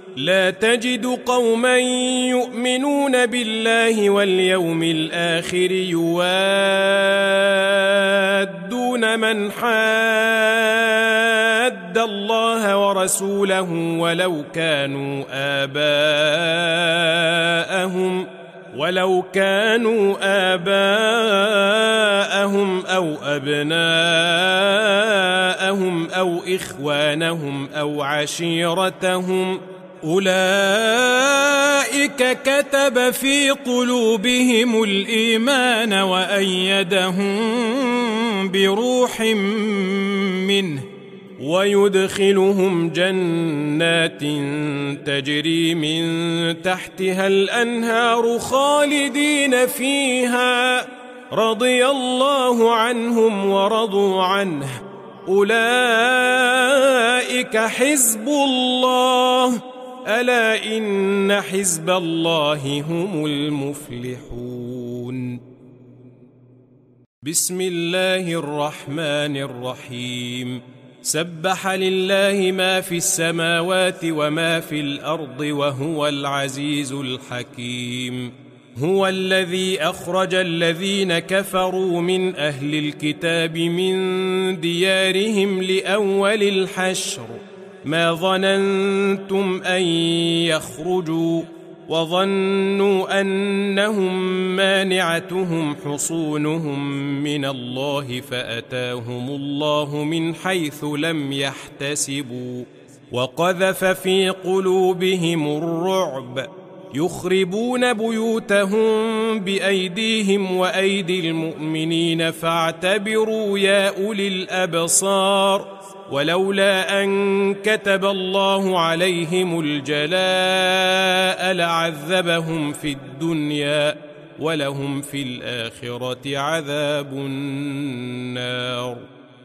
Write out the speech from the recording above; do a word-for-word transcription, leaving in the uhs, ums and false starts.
لا تجد قوما يؤمنون بالله واليوم الآخر يوادون من حاد الله ورسوله ولو كانوا آباءهم ولو كانوا آباءهم أو أبناءهم أو إخوانهم أو عشيرتهم أولئك كتب في قلوبهم الإيمان وأيدهم بروح منه ويدخلهم جنات تجري من تحتها الأنهار خالدين فيها رضي الله عنهم ورضوا عنه أولئك حزب الله ألا إن حزب الله هم المفلحون. بسم الله الرحمن الرحيم. سبح لله ما في السماوات وما في الأرض وهو العزيز الحكيم. هو الذي أخرج الذين كفروا من أهل الكتاب من ديارهم لأول الحشر ما ظننتم أن يخرجوا وظنوا أنهم مانعتهم حصونهم من الله فأتاهم الله من حيث لم يحتسبوا وقذف في قلوبهم الرعب يخربون بيوتهم بأيديهم وأيدي المؤمنين فاعتبروا يا أولي الأبصار ولولا أن كتب الله عليهم الجلاء لعذبهم في الدنيا ولهم في الآخرة عذاب النار.